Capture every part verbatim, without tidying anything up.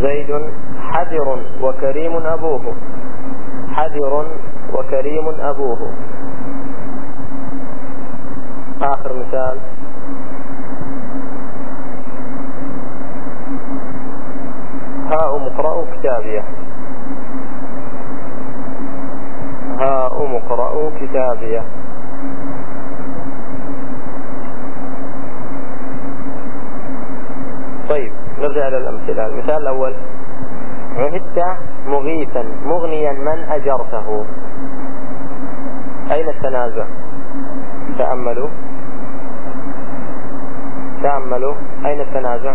زيد حذر وكريم أبوه. حذر وكريم أبوه. آخر مثال: هاؤم اقرأوا كتابيه. هاؤم اقرأوا كتابيه. طيب نرجع إلى الأمثلة. المثال الأول: عهدت مغيثا مغنيا من أجرته. أين التنازع؟ تأملوا تأملوا أين التنازع؟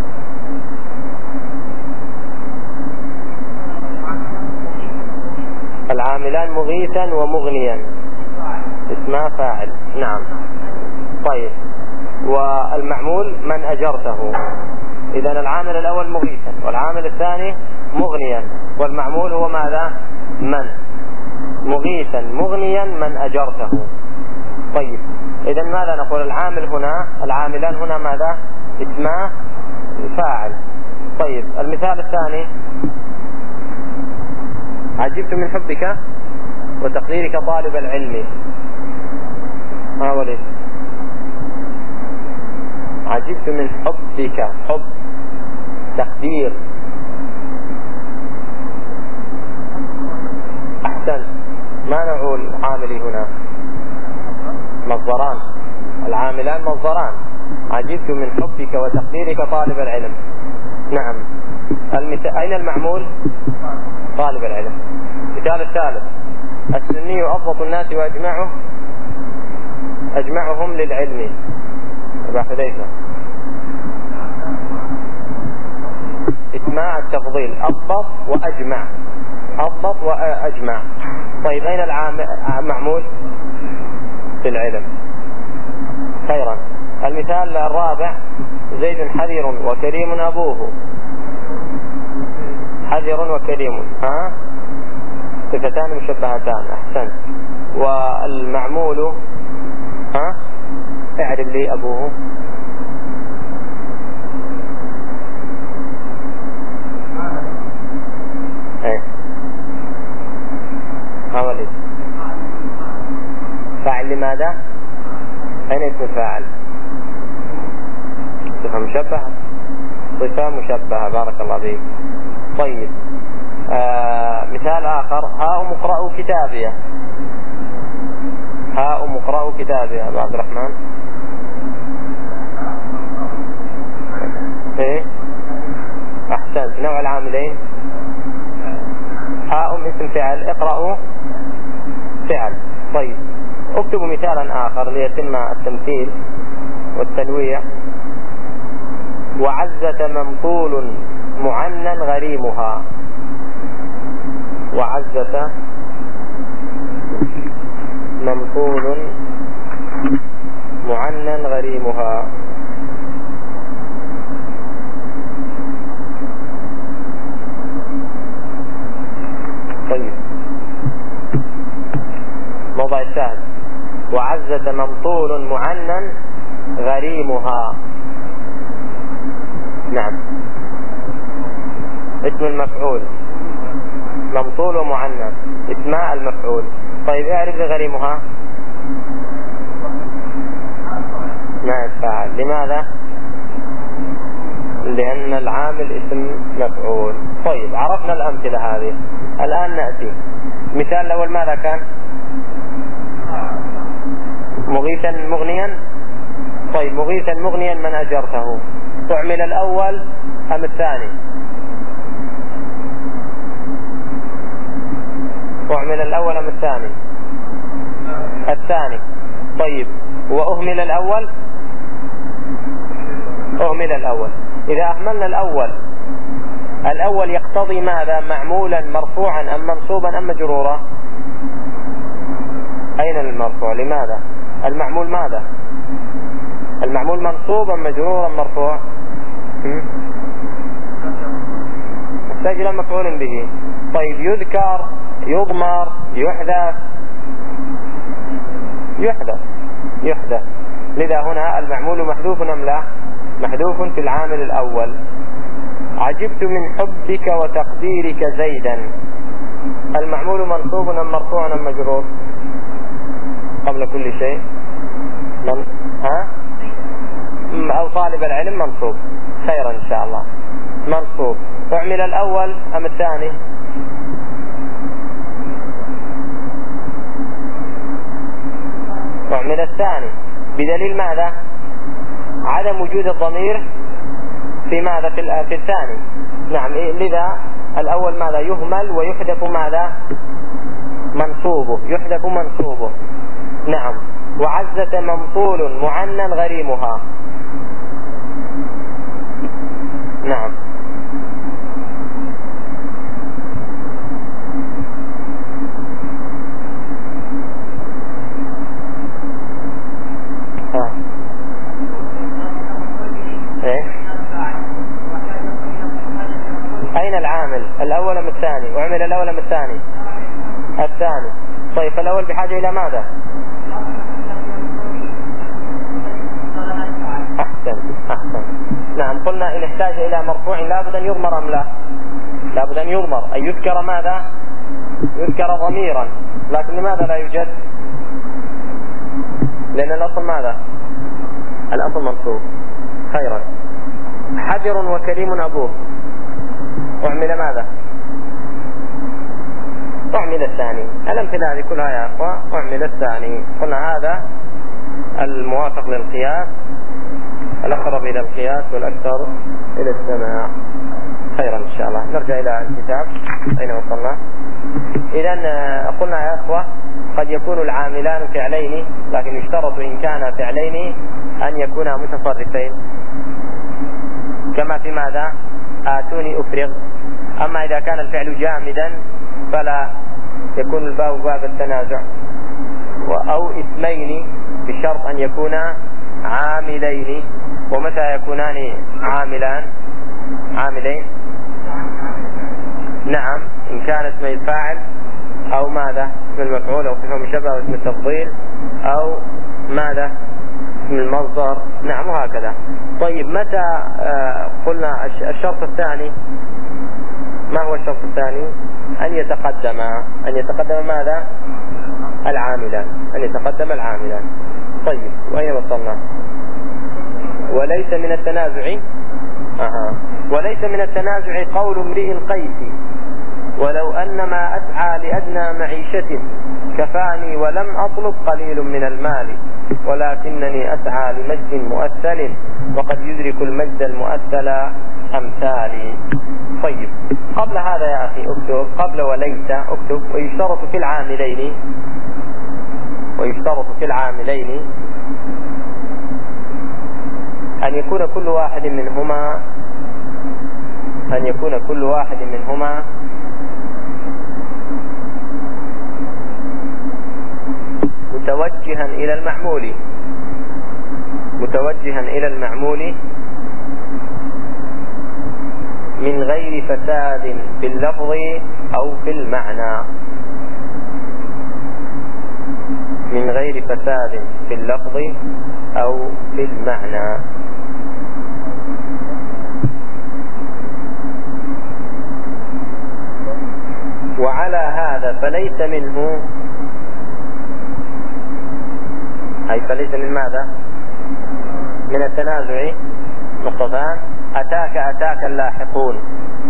العاملان مغيثا ومغنيا اسمها فاعل. نعم. طيب، والمعمول من أجرته. إذن العامل الأول مغيثا، والعامل الثاني مغنيا، والمعمول هو ماذا؟ من. مغيثا مغنيا من أجرته. طيب، إذن ماذا نقول؟ العامل هنا، العاملان هنا ماذا؟ اسمه فاعل. طيب، المثال الثاني: عجبت من حبك وتقديرك طالب العلم. ما هو ليش؟ عجبت من حبك، حب تقدير. أحسن. ما نوع العامل هنا؟ مصدران. العاملان مصدران. عجبت من حبك وتقديرك طالب العلم. نعم. المثال: أين المعمول؟ طالب العلم. مثال الثالث: السني أضبط الناس وأجمعه أجمعهم للعلم. أبا حذيفة. اسماء التفضيل: أضبط وأجمع. أضبط وأجمع. طيب، أين المعمول؟ في العلم. خيرا. المثال الرابع: زيد حذر وكريم أبوه. حذر وكريم، ها؟ صفتان مشبهتان. أحسن. والمعمول، ها؟ اعرف لي أبوه. ايه هولي فاعل. لماذا؟ أين اسم الفاعل؟ صفة مشبهة. صفة مشبهة. بارك الله فيك. طيب، آه مثال آخر: هاؤم اقرأوا كتابيه. هاؤم اقرأوا كتابيه. أبو عبد الرحمن. ايه أحسنت. نوع العاملين؟ هاؤم اسم فعل، اقرأوا فعل. طيب، اكتبوا مثالا آخر ليتم التمثيل والتنويع: وعزة ممطول معنى غريمها. وعزة ممطول معنى غريمها. طيب، موضع الشاهد: وعزة ممطول معنى غريمها. نعم. اسم المفعول ممطول ومعنى، اسماء المفعول. طيب، اعرف غريمها. نائب فاعل. لماذا؟ لأن العامل اسم مفعول. طيب، عرفنا الأمثلة هذه. الآن نأتي مثال الأول. ماذا كان؟ مغيثا مغنيا. طيب، مغيثا مغنيا من أجرته. تعمل الأول أم الثاني؟ تعمل الأول أم الثاني؟ الثاني. طيب، وأهمل الأول؟ أهمل الأول. إذا أهملنا الأول، الأول يقتضي ماذا؟ معمولا مرفوعا أم منصوبا أم مجرورا؟ أين المرفوع؟ لماذا؟ المعمول ماذا؟ المعمول منصوبا مجرورا مرفوع؟ يحتاج إلى مفعول به. طيب، يذكر يضمر يحدث؟ يحدث يحدث. لذا هنا المعمول محذوف أم لا؟ محذوف في العامل الأول. عجبت من حبك وتقديرك زيدا. المعمول منصوب أم مرفوع أم مجرور قبل كل شيء؟ من... ها؟ أو طالب العلم منصوب. خيرا إن شاء الله منصوب. أعمل الأول أم الثاني؟ أعمل الثاني. بدليل ماذا؟ عدم وجود الضمير في ماذا؟ في الثاني. نعم. لذا الأول ماذا؟ يهمل ويحذف ماذا؟ منصوبه. يحذف منصوبه. نعم. وعزة ممطول معنى غريمها. نعم. ها. إيه؟ أين العامل؟ الأول أم الثاني؟ وعمل الأول أم الثاني؟ الثاني. طيب فالأول بحاجة إلى ماذا؟ أحسن أحسن. نعم. قلنا إن احتاج إلى مرفوع لابد أن يضمر أم لا؟ لابد أن يضمر، أن يذكر ماذا؟ يذكر ضميرا. لكن لماذا لا يوجد؟ لأن الأصل ماذا؟ الأصل منصوب. خيرا. حجر وكريم أبوه. أعمل ماذا؟ أعمل الثاني. الأمثلة هذه كلها يا أخوة أعمل الثاني. قلنا هذا الموافق للقياس، الأقرب إلى القياس والأكثر إلى السماع. خيرا إن شاء الله. نرجع إلى الكتاب. أين وصلنا؟ إذن قلنا يا أخوة قد يكون العاملان فعلين، لكن يشترط إن كان فعلين أن يكونا متصرفين، كما في ماذا؟ آتوني أفرغ. أما إذا كان الفعل جامدا فلا يكون الباب باب التنازع. أو اسمين بشرط أن يكونا عاملين. ومتى يكونان عاملان؟ عاملين. نعم. إن كان اسم الفاعل أو ماذا؟ اسم المفعول أو صفة مشبهة أو اسم التفضيل أو ماذا؟ اسم المصدر. نعم. وهكذا. طيب متى آه قلنا الشرط الثاني؟ ما هو الشرط الثاني؟ أن يتقدم أن يتقدم ماذا؟ العاملان. أن يتقدم العاملان. طيب وأين وصلنا؟ وليس من التنازع أها. وليس من التنازع قول امرئ القيس ولو أن ما أسعى لأدنى معيشة كفاني ولم أطلب قليل من المال ولكنني أسعى لمجد مؤثل وقد يدرك المجد المؤثل أمثالي. طيب قبل هذا يا أخي اكتب قبل وليس اكتب ويشترط في العاملين ويشترط في العاملين أن يكون كل واحد منهما أن يكون كل واحد منهما متوجها إلى المعمول متوجها إلى المعمول من غير فساد في اللفظ أو في المعنى من غير فساد في اللفظ أو في المعنى. وعلى هذا فليس منه أي فليس من ماذا؟ من التنازع نقطتان. أتاك أتاك اللاحقون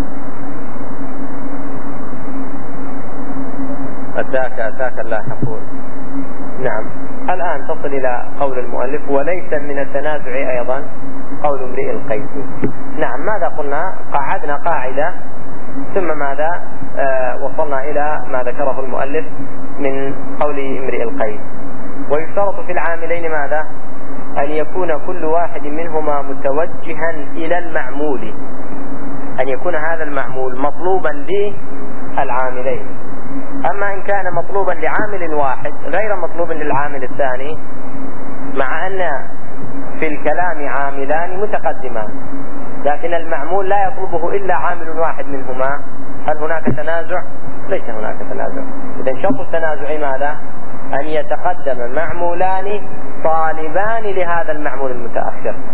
أتاك أتاك اللاحقون. نعم. الآن تصل إلى قول المؤلف وليس من التنازع أيضا قول امرئ القيس. نعم. ماذا قلنا؟ قعدنا قاعدة ثم ماذا آه وصلنا إلى ما ذكره المؤلف من قول امرئ القيس. ويشترط في العاملين ماذا؟ أن يكون كل واحد منهما متوجها إلى المعمول أن يكون هذا المعمول مطلوبا للعاملين. أما إن كان مطلوبا لعامل واحد غير مطلوب للعامل الثاني مع أن في الكلام عاملان متقدمان لكن المعمول لا يطلبه إلا عامل واحد منهما، هل هناك تنازع؟ ليس هناك تنازع. إذن شرط التنازع ماذا؟ أن يتقدم معمولان طالبان لهذا المعمول المتأخر.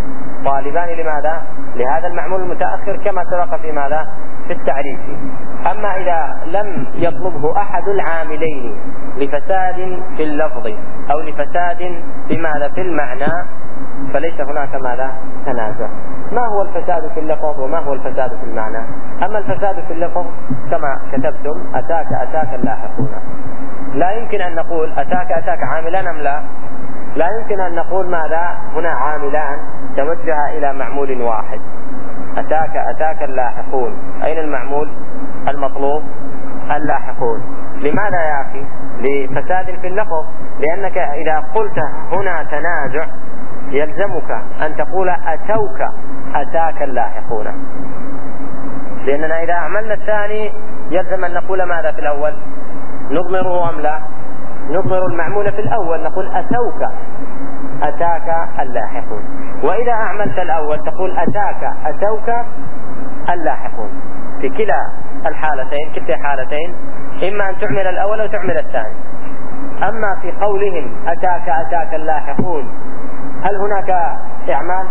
طالبان لماذا؟ لهذا المعمول المتأخر كما سبق في ماذا؟ في التعريف. أما إذا لم يطلبه أحد العاملين لفساد في اللفظ أو لفساد في ماذا؟ في المعنى، فليس هناك ماذا؟ تنازع. ما هو الفساد في اللفظ وما هو الفساد في المعنى؟ أما الفساد في اللفظ كما كتبتم: أتاك أتاك اللاحقون. لا يمكن أن نقول أتاك أتاك عاملان أم لا؟ لا يمكن أن نقول ماذا؟ هنا عاملان توجه إلى معمول واحد. أتاك أتاك اللاحقون، أين المعمول المطلوب؟ اللاحقون. لماذا يا أخي؟ لفساد في اللفظ. لأنك إذا قلت هنا تنازع يلزمك أن تقول أتوك أتاك اللاحقون، لأننا إذا أعملنا الثاني يلزم أن نقول ماذا في الأول؟ نضمره أم لا؟ نضمر المعمول في الأول، نقول أتوك أتاك اللاحقون. وإذا أعملت الأول تقول أتاك أتوك اللاحقون. في كلا الحالتين، كلتا حالتين، إما أن تعمل الأول أو تعمل الثاني. أما في قولهم أتاك أتاك اللاحقون، هل هناك إعمال؟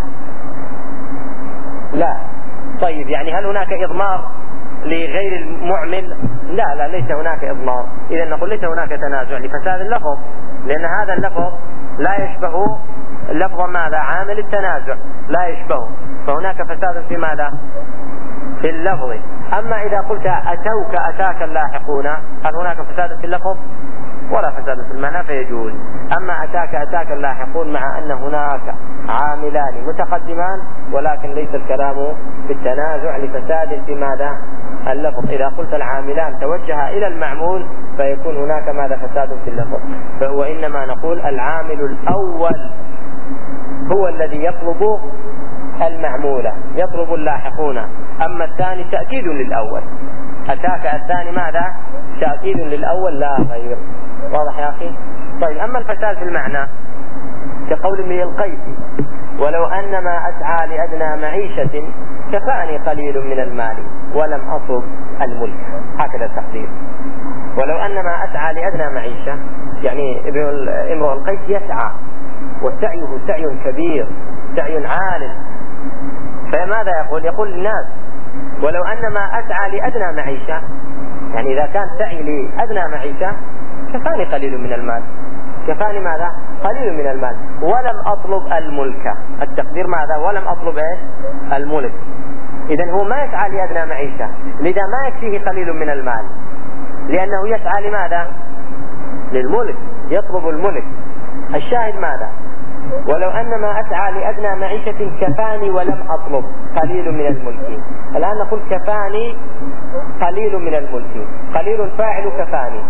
لا. طيب يعني هل هناك إضمار لغير المعمل؟ لا لا، ليس هناك إضمار. إذا نقول ليس هناك تنازع لفساد اللفظ، لأن هذا اللفظ لا يشبه لفظ ماذا؟ عامل التنازع، لا يشبه، فهناك فساد في ماذا؟ في اللفظ. أما إذا قلت أتوك أتاك اللاحقون، هل هناك فساد في اللفظ؟ ولا فساد في المعنى، فيجوز. أما أتاك أتاك اللاحقون مع أن هناك عاملان متقدمان، ولكن ليس الكلام في التنازع لفساد في ماذا؟ اللفظ. إذا قلت العاملان توجه إلى المعمول فيكون هناك ماذا؟ فساد في اللفظ. وإنما نقول العامل الأول هو الذي يطلب المعمولة، يطلب اللاحقون. أما الثاني تأكيد للأول. أتاك الثاني ماذا؟ تأكيد للأول لا غير. واضح يا أخي؟ طيب، أما الفساد في المعنى كقول امرئ القيس: ولو أن ما أسعى لأدنى معيشة كفاني قليل من المال ولم أطلب الملك. هكذا التقدير. ولو أن ما أسعى لأدنى معيشة، يعني امرئ القيس يسعى، وسعيه سعي كبير، سعي عال. فماذا يقول؟ يقول للناس: ولو أن ما أسعى لأدنى معيشة، يعني إذا كان سعي لأدنى معيشة كفاني قليل من المال. كفاني ماذا؟ قليل من المال ولم أطلب الملك. التقدير ماذا؟ ولم أطلب إيه؟ الملك. إذن هو ما يسعى لأدنى معيشة، لذا ما يكفيه قليل من المال، لأنه يسعى لماذا؟ للملك، يطلب الملك. الشاهد ماذا؟ ولو أن ما أسعى لأدنى معيشة كفاني ولم أطلب قليل من الملك. الآن نقول كفاني قليل من الملك. قليل فاعل كفاني،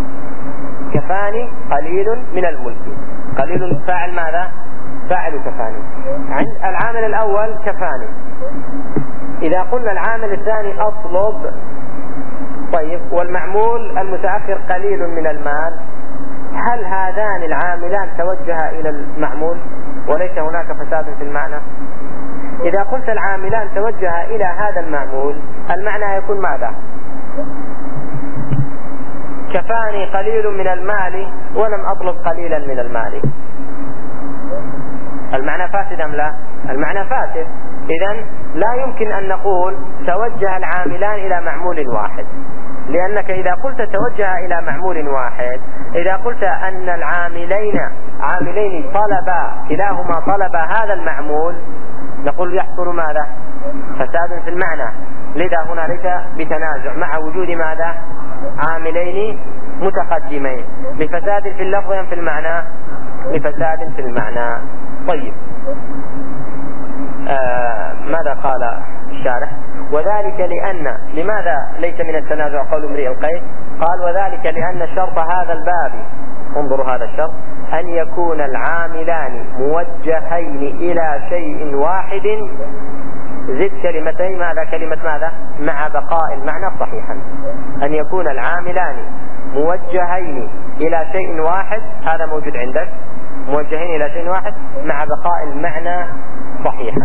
كفاني قليل من الملك. قليل فاعل ماذا؟ فاعل كفاني. عند العامل الأول كفاني. إذا قلنا العامل الثاني أطلب، طيب، والمعمول المتأخر قليل من المال، هل هذان العاملان توجها إلى المعمول وليس هناك فساد في المعنى؟ إذا قلت العاملان توجها إلى هذا المعمول، المعنى يكون ماذا؟ كفاني قليل من المال ولم أطلب قليلا من المال. المعنى فاسد أم لا؟ المعنى فاسد. إذن لا يمكن أن نقول توجه العاملان إلى معمول واحد، لأنك إذا قلت توجه إلى معمول واحد، إذا قلت أن العاملين عاملين طلبا، كلاهما طلب هذا المعمول، نقول يحصل ماذا؟ فساد في المعنى. لذا هنا ليس بتنازع مع وجود ماذا؟ عاملين متقدمين. لفساد في اللفظ في المعنى؟ لفساد في المعنى. طيب، آه ماذا قال الشارح؟ وذلك لأن، لماذا ليس من التنازع قول امرئ القيس؟ قال: وذلك لأن شرط هذا الباب، انظروا هذا الشرط، أن يكون العاملان موجهين إلى شيء واحد، زد كلمتين، ماذا؟ كلمة ماذا؟ مع بقاء المعنى صحيحا. أن يكون العاملان موجهين إلى شيء واحد، هذا موجود عندك، موجهين إلى شيء واحد مع بقاء المعنى صحيحا.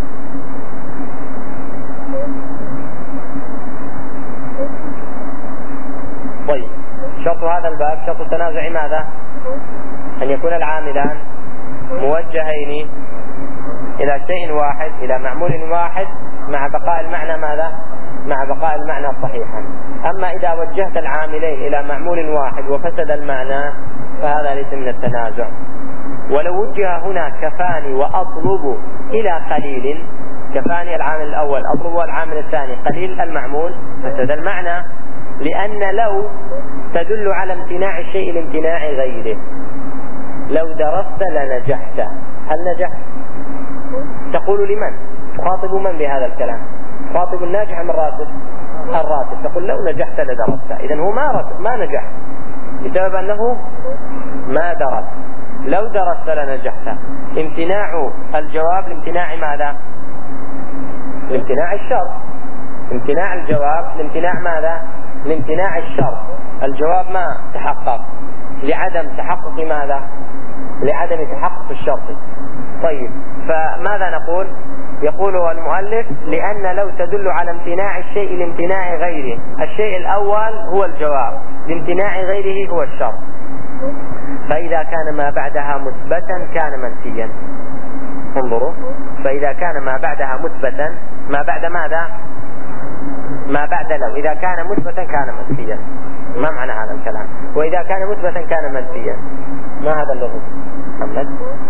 طيب، شرط هذا الباب، شرط التنازع ماذا؟ أن يكون العاملان موجهين إلى شيء واحد، إلى معمول واحد، مع بقاء المعنى ماذا؟ مع بقاء المعنى صحيحا. أما إذا وجهت العاملين إلى معمول واحد وفسد المعنى فهذا ليس من التنازع. ولو وجه هنا كفاني وأطلب إلى قليل، كفاني العامل الأول، أطلب العامل الثاني، قليل المعمول، فسد المعنى، لأن لو تدل على امتناع الشيء لامتناع غيره. لو درست لنجحت، هل نجحت؟ تقول لمن؟ تخاطب من بهذا الكلام؟ تخاطب الناجح أم الراتب؟ الراتب. تقول لو نجحت لدرست، إذن هو ما راتب ما نجح بسبب أنه ما درس. لو درست لنجحت. امتناع الجواب لامتناع ماذا؟ لامتناع الشرط. امتناع الجواب لامتناع ماذا؟ لامتناع الشرط. الجواب ما تحقق لعدم تحقق ماذا؟ لعدم تحقق الشرط. طيب، فماذا نقول؟ يقول المؤلف لأن لو تدل على امتناع الشيء لامتناع غيره. الشيء الأول هو الجواب، لامتناع غيره هو الشرط. فإذا كان ما بعدها مثبتا كان منفيا. انظروا، فإذا كان ما بعدها مثبتا، ما بعد ماذا؟ ما بعد لو، إذا كان مثبتا كان منفيا. ما معنى هذا الكلام؟ وإذا كان مثبتا كان منفيا، ما هذا اللغة؟ محمد؟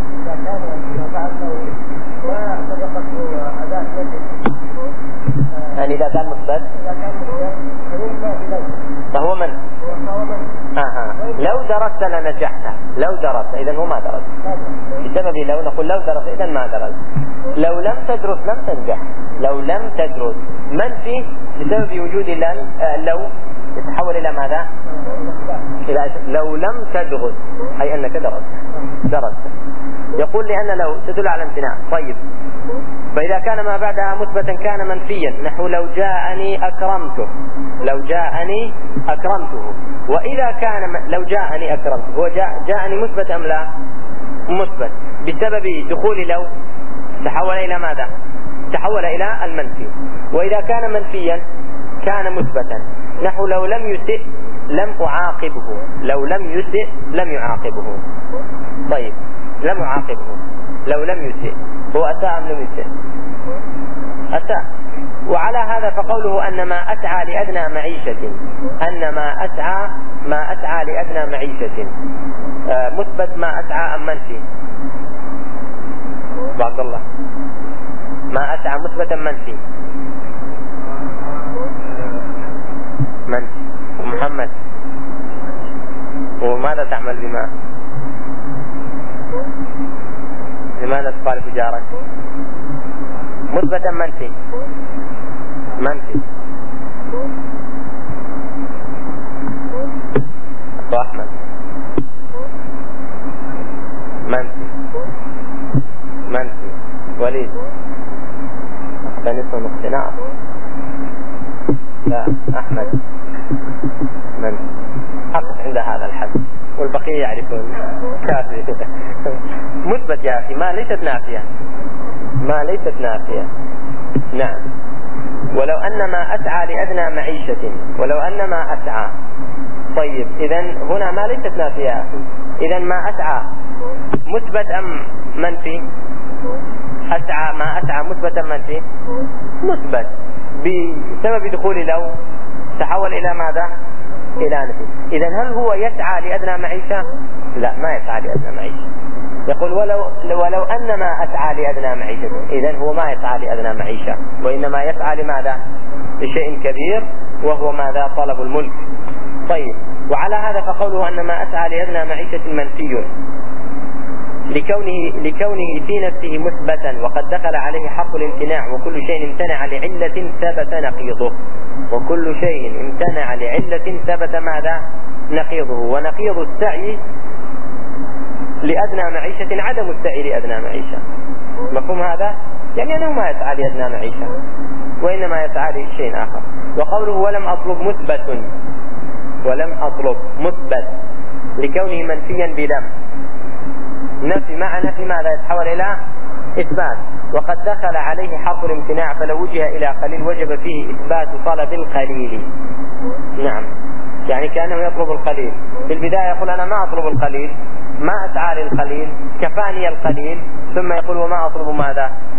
يعني إذا كان مثبت فهو من؟ آه. لو درست لنجحت، لو درست إذن هو ما درس بسبب لو، نقول لو درست إذن ما درس. لو لم تدرس لم تنجح. لو لم تدرس منفي بسبب وجود لو يتحول إلى ماذا؟ إلى لو لم تدرس، أي أنك درست درست. يقول لأن لو تدل على امتناع. طيب، فإذا كان ما بعدها مثبتا كان منفيا، نحو لو جاءني أكرمته، لو جاءني أكرمته. وإذا كان لو جاءني أكرمته، هو جاء جاءني مثبت أم لا؟ مثبت. بسبب دخول لو تحول إلى ماذا؟ تحول إلى المنفي. وإذا كان منفيا كان مثبتا، نحو لو لم يسئ لم أعاقبه، لو لم يسئ لم يعاقبه. طيب، لم يعاقبه، لو لم يسئ، هو أساء أم لم يسئ؟ أساء. وعلى هذا فقوله أن ما أسعى لأدنى معيشة، أن ما أسعى ما أسعى لأدنى معيشة، آه مثبت ما أسعى أم منفي؟ بارك الله. ما أسعى مثبتا منفي؟ منفي. محمد، وماذا تعمل بما؟ لماذا تخالف جارك؟ مثبتا منفي؟ منفي. أبو أحمد منفي منفي. وليد نصف اقتناع. لا، أحمد منفي. أقف عند هذا الحد والبقية يعرفون. كافي. مثبت يا أخي، ما ليست نافية، ما ليست نافية. نعم. ولو أن ما أسعى لأدنى معيشة، ولو أن ما أسعى. طيب، إذن هنا ما ليست نافية يا أخي. إذن ما أسعى مثبت أم منفي؟ أسعى، ما أسعى مثبت أم منفي؟ مثبت. بسبب دخول لو تحول إلى ماذا؟ إلى نفي. إذن هل هو يسعى لأدنى معيشة؟ لا، ما يسعى لأدنى معيشة. يقول ولو ولو أن ما أسعى لأدنى معيشة، إذن هو ما يسعى لأدنى معيشة، وإنما يسعى لماذا؟ لشيء كبير، وهو ماذا؟ طلب الملك. طيب، وعلى هذا فقوله أن ما أسعى لأدنى معيشة منفي لكونه لكونه في نفسه مثبتا، وقد دخل عليه حق الامتناع، وكل شيء امتنع لعلة ثبت نقيضه. وكل شيء امتنع لعلة ثبت ماذا؟ نقيضه. ونقيض السعي لأدنى معيشة عدم السعي لأدنى معيشة. مفهوم هذا؟ يعني أنه ما يسعى لأدنى معيشة، وإنما يسعى لشيء آخر. وقوله ولم أطلب مثبت، ولم أطلب مثبت لكونه منفيا بلم. نفي مع نفي ماذا؟ يتحول إلى إثبات. وقد دخل عليه حرف الامتناع، فلو وجه إلى قليل وجب فيه إثبات طلب القليل. نعم، يعني كأنه يطلب القليل. في البداية يقول أنا ما أطلب القليل، ما أسعى للقليل، كفاني القليل، ثم يقول وما أطلب ماذا؟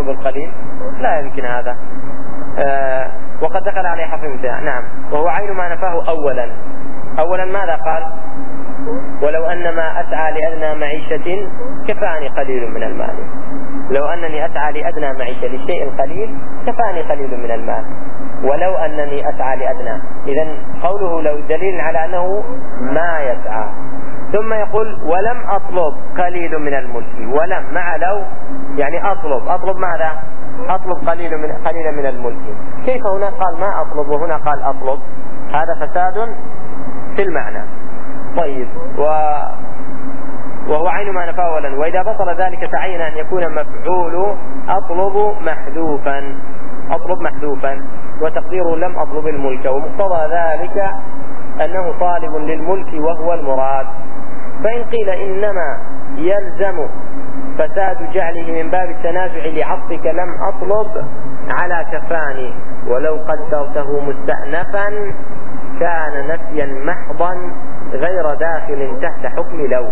يطلب القليل؟ لا يمكن هذا. آه وقد دخل عليه حرف امتناع. نعم. وهو عين ما نفاه أولا. أولا ماذا قال؟ ولو أن ما أسعى لأدنى معيشة كفاني قليل من المال. لو أنني أسعى لأدنى معيشة لشيء قليل كفاني قليل من المال. ولو أنني أسعى لأدنى، إذن قوله لو دليل على أنه ما يسعى. ثم يقول ولم أطلب قليل من الملك. ولم مع لو يعني أطلب. أطلب ماذا؟ أطلب قليل من قليلا من الملك. كيف هنا قال ما أطلب وهنا قال أطلب؟ هذا فساد في المعنى. طيب و... وهو عين ما نفاه أولا. وإذا بطل ذلك تعين أن يكون مفعول أطلب محذوفا. أطلب محذوفا وتقديره لم أطلب الملك. ومقتضى ذلك أنه طالب للملك وهو المراد. فإن قيل إنما يلزم فساد جعله من باب التنازع لعطفك لم أطلب على كفاني ولو قدرته مستأنفا كان نفيا محضا غير داخل تحت حكم لو.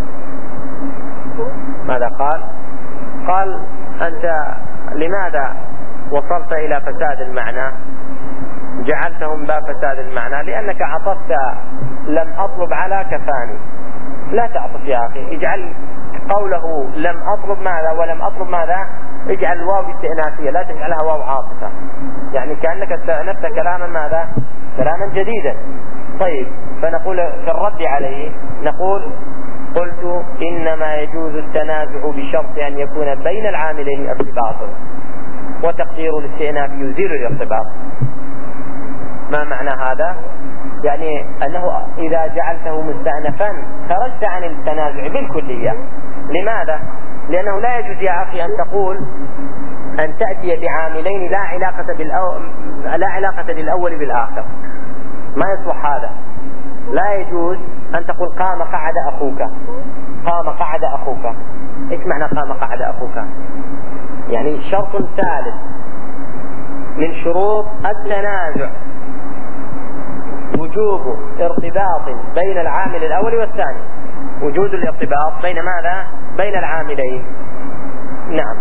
ماذا قال؟ قال أنت لماذا وصلت إلى فساد المعنى؟ جعلتهم باب فساد المعنى لأنك عطفت لم أطلب على كفاني. لا تعطف يا أخي، اجعل قوله لم أطلب ماذا ولم أطلب ماذا، اجعل الواو استئنافية لا تجعلها واو عاطفة، يعني كأنك استأنفت كلاما ماذا، كلاما جديدا. طيب فنقول في الرد عليه نقول قلت إنما يجوز التنازع بشرط أن يكون بين العاملين ارتباط، وتقدير الاستئناف يزيل الارتباط. ما معنى هذا؟ يعني أنه إذا جعلته مستأنفا خرجت عن التنازع بالكلية. لماذا؟ لأنه لا يجوز يا أخي أن تقول أن تأتي بعاملين لا علاقة بالأو... لا علاقة للأول بالآخر، ما يصلح هذا. لا يجوز أن تقول قام قعد أخوك، قام قعد أخوك. إيش معنى قام قعد أخوك؟ يعني شرط ثالث من شروط التنازع وجوب ارتباط بين العامل الأول والثاني، وجود الارتباط بين ماذا؟ بين العاملين. نعم.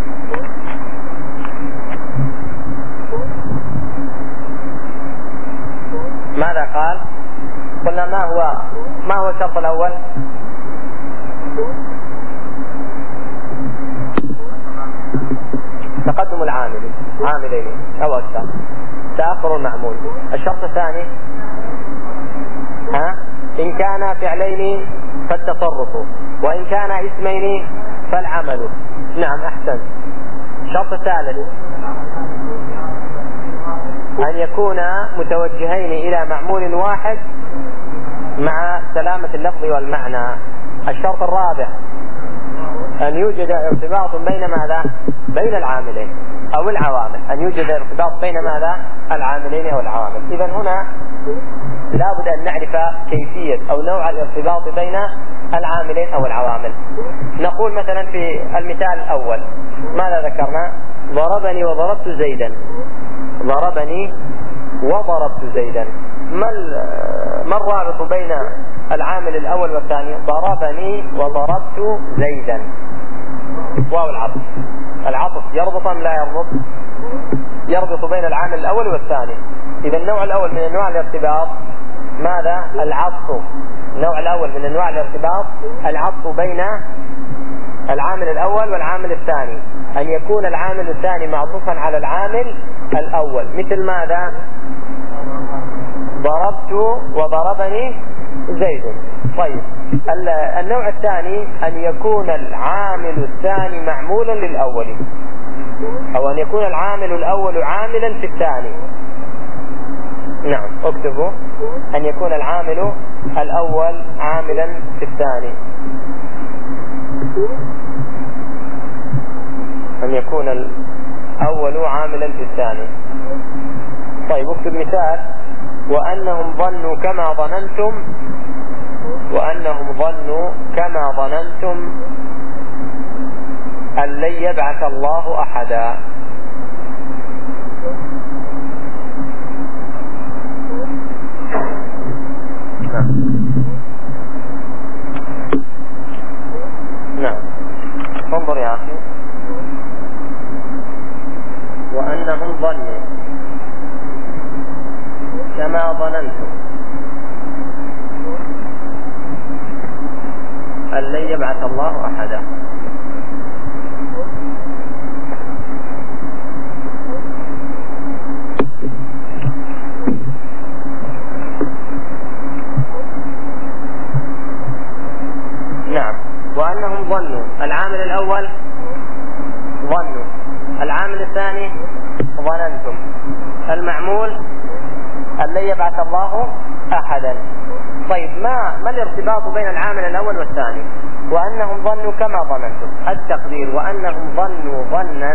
ماذا قال؟ قلنا ما هو ما هو الشرط الأول؟ تقدم العامل عاملين أو أكثر، تأخر المعمول. الشرط الثاني ها إن كان فعلين فالتصرف، وإن كان اسمين فالعمل. نعم أحسن. الشرط الثالث أن يكون متوجهين إلى معمول واحد مع سلامة اللفظ والمعنى. الشرط الرابع أن يوجد ارتباط بين ماذا؟ بين العاملين أو العوامل. أن يوجد ارتباط بين ماذا؟ العاملين أو العوامل. إذن هنا لابد أن نعرف كيفية أو نوع الارتباط بين العاملين أو العوامل. نقول مثلا في المثال الأول ماذا ذكرنا؟ ضربني وضربت زيدا. ضربني وضربت زيدا. ما ما الرابط بين العامل الأول والثاني؟ ضربني وضربت زيدا. واو العطف. العطف يربط أم لا يربط؟ يربط بين العامل الأول والثاني. إذا النوع الأول من أنواع الارتباط ماذا؟ العطف. النوع الأول من أنواع الارتباط العطف بين العامل الأول والعامل الثاني، أن يكون العامل الثاني معطوفا على العامل الأول. مثل ماذا؟ ضربت وضربني زيد. طيب النوع الثاني أن يكون العامل الثاني معمولا للأول، أو أن يكون العامل الأول عاملا في الثاني. نعم اكتبوا أن يكون العامل الأول عاملا في الثاني، أن يكون الأول عاملا في الثاني. طيب اكتب مثال: وأنهم ظنوا كما ظننتم، وأنهم ظنوا كما ظننتم أن لن يبعث الله أحدا. نعم انظر يا أخي، وأنهم ظنوا كما ظننتم أن لن يبعث الله أحدا. نعم. وأنهم ظنوا، العامل الأول ظنوا، العامل الثاني ظننتم، المعمول أن لن يبعث الله أحدا. طيب ما ما الارتباط بين العامل الأول والثاني؟ وأنهم ظنوا كما ظننتم، التقدير وأنهم ظنوا ظنا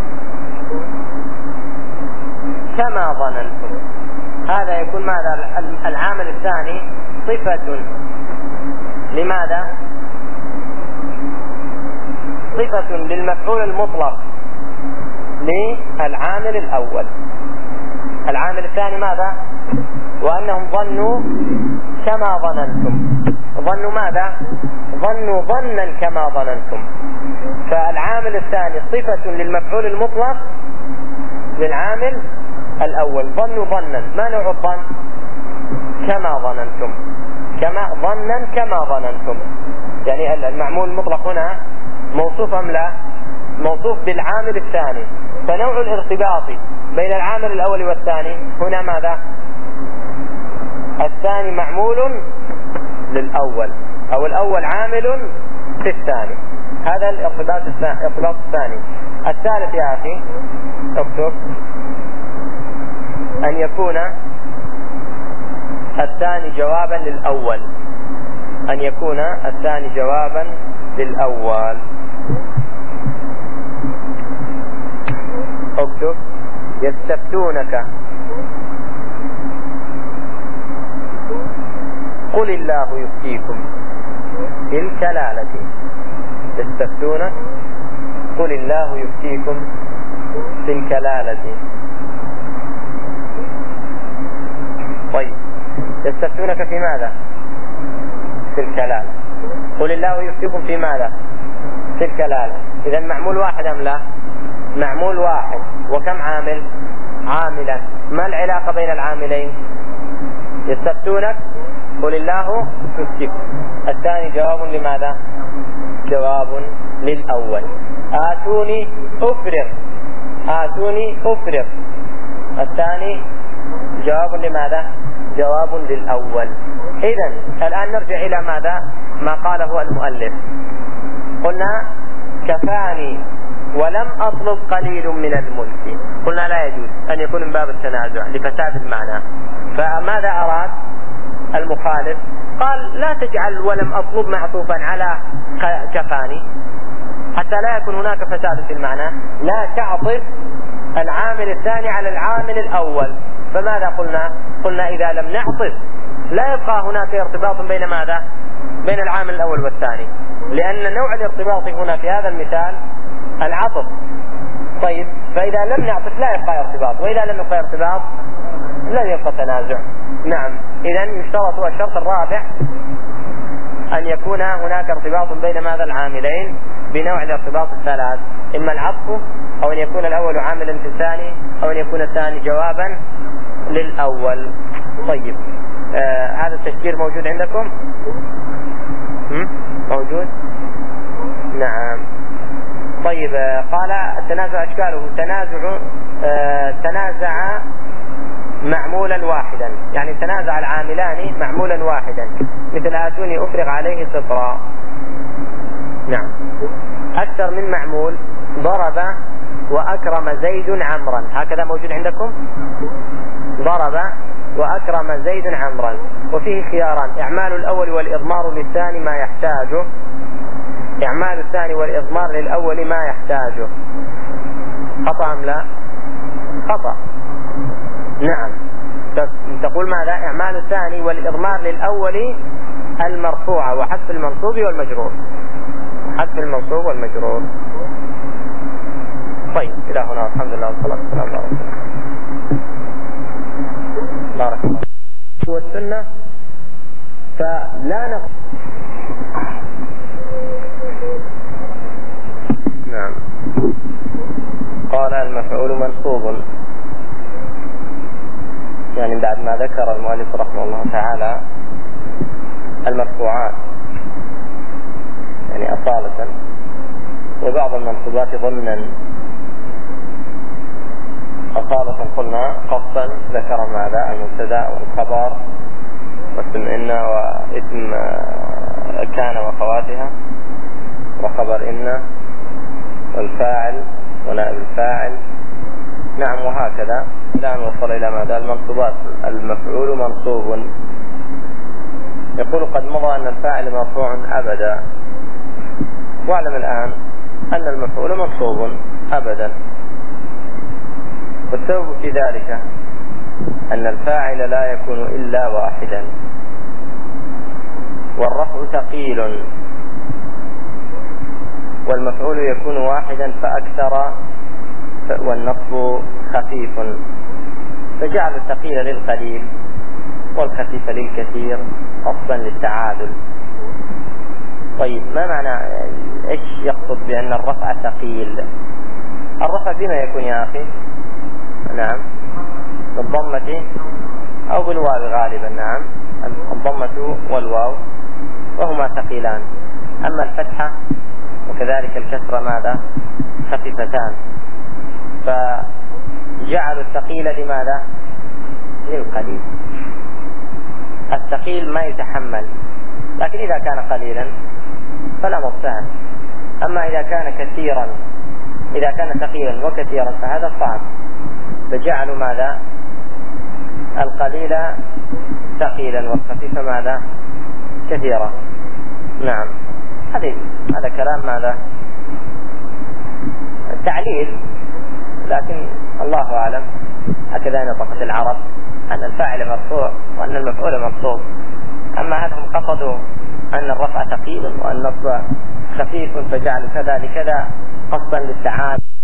كما ظننتم، هذا يكون ماذا؟ العامل الثاني صفة لماذا؟ صفة للمفعول المطلق للعامل الأول. العامل الثاني ماذا؟ وأنهم ظنوا كما ظننتم، ظنوا ماذا؟ ظنوا ظنا كما ظننتم، فالعامل الثاني صفة للمفعول المطلق للعامل الأول، ظنوا ظنا، ما نوع الظن؟ كما ظننتم، كما ظنا كما ظننتم، يعني المعمول المطلق هنا موصوف أم لا؟ موصوف بالعامل الثاني، فنوع الارتباط بين العامل الأول والثاني هنا ماذا؟ الثاني معمول للأول، أو الأول عامل في الثاني، هذا الارتباط الثاني. الثالث يا أخي اكتب أن يكون الثاني جوابا للأول، أن يكون الثاني جوابا للأول. اكتب يستفتونك قل الله يفتيكم في الكلالة، يستفتونك قل الله يفتيكم في الكلالة. طيب يستفتونك في ماذا؟ في الكلالة. قل الله يفتيكم في ماذا؟ في الكلالة. إذا معمول واحد أم لا؟ معمول واحد، وكم عامل؟ عاملا. ما العلاقة بين العاملين؟ يستفتونك قل الله يفتيكم، الثاني جواب لماذا؟ جواب للأول. آتوني أفرغ، آتوني أفرغ، الثاني جواب لماذا؟ جواب للأول. إذن الآن نرجع إلى ماذا؟ ما قاله المؤلف، قلنا كفاني ولم أطلب قليل من الملك، قلنا لا يجوز أن يكون من باب التنازع لفساد المعنى، فماذا أراد المخالف؟ قال لا تجعل ولم أطلب معطوفا على كفاني حتى لا يكون هناك فساد في المعنى، لا تعطف العامل الثاني على العامل الأول. فماذا قلنا؟ قلنا إذا لم نعطف لا يبقى هناك ارتباط بين ماذا؟ بين العامل الأول والثاني، لأن نوع الارتباط هنا في هذا المثال العطف. طيب فإذا لم نعطف لا يبقى ارتباط، وإذا لم يبقى ارتباط لن يبقى تنازع. نعم. إذا يشترط الشرط الرابع أن يكون هناك ارتباط بين ماذا؟ العاملين بنوع الارتباط الثلاث، إما العطف أو أن يكون الأول عاملا في الثاني أو أن يكون الثاني جوابا للأول. طيب آه هذا التشجير موجود عندكم؟ موجود؟ نعم. طيب آه قال التنازع أشكاله تنازع آه تنازع معمولا واحدا، يعني تنازع العاملان معمولا واحدا، مثل آتوني أفرغ عليه صفرا. نعم. أكثر من معمول، ضرب وأكرم زيد عمرا، هكذا موجود عندكم؟ ضرب وأكرم زيد عمرا، وفيه خياران، إعمال الأول والإضمار للثاني ما يحتاجه، إعمال الثاني والإضمار للأول ما يحتاجه. خطأ أم لا؟ خطأ. نعم. تقول ماذا؟ إعمال الثاني والإضمار للأول المرفوعة وحذف المنصوب والمجرور، حذف المنصوب والمجرور. طيب إلى هنا، الحمد لله والصلاة والسلام على رسول الله. بارك الله. والسنة فلا نقول. نعم. قال المفعول منصوب، يعني بعد ما ذكر المؤلف رحمه الله تعالى المرفوعات يعني أصالة وبعض المنصوبات ضمنا أصالة قلنا قصا ذكر ماذا المبتدأ والخبر واسم إن واسم كان وأخواتها وخبر إن والفاعل ونائب الفاعل. نعم وهكذا إلى أن وصل إلى ماذا المنصوبات. المفعول منصوب. يقول قد مضى أن الفاعل مرفوع أبدا، واعلم الآن أن المفعول منصوب أبدا، والسبب في ذلك أن الفاعل لا يكون إلا واحدا، والرفع ثقيل، والمفعول يكون واحدا فأكثر، والنصب خفيف، فجعل الثقيل للقليل والخفيف للكثير أصلا للتعادل. طيب ما معنى ايش يقصد بأن الرفع ثقيل؟ الرفع بما يكون يا أخي؟ نعم بالضمة أو بالواو غالبا. نعم الضمة والواو وهما ثقيلان، أما الفتحة وكذلك الكسرة ماذا؟ خفيفتان، فجعلوا الثقيل لماذا؟ للقليل. الثقيل ما يتحمل، لكن إذا كان قليلا فلا مبتهل. أما إذا كان كثيرا، إذا كان ثقيلا وكثيرا فهذا صعب، فجعلوا ماذا؟ القليل ثقيلا والخفيف ماذا؟ كثيرا. نعم هذه هذا كلام ماذا؟ تعليل، لكن الله أعلم هكذا نطقت العرب أن الفاعل مرفوع وأن المفعول منصوب. أما هل هم قصدوا أن الرفع ثقيل وأن النصب خفيف فجعلوا كذا لكذا قصدا للتعادل؟